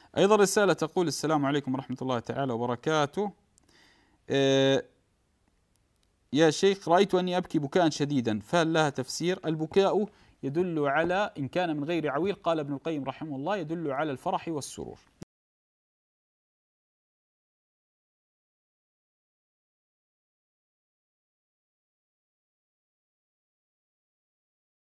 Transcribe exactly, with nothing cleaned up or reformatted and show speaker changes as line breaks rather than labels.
أيضا رسالة تقول: السلام عليكم ورحمة الله تعالى وبركاته. آه، يا شيخ، رأيت أني أبكي بكاء شديدا، فهل لها تفسير؟ البكاء يدل على، إن كان من غير عويل، قال ابن القيم رحمه الله، يدل على الفرح والسرور.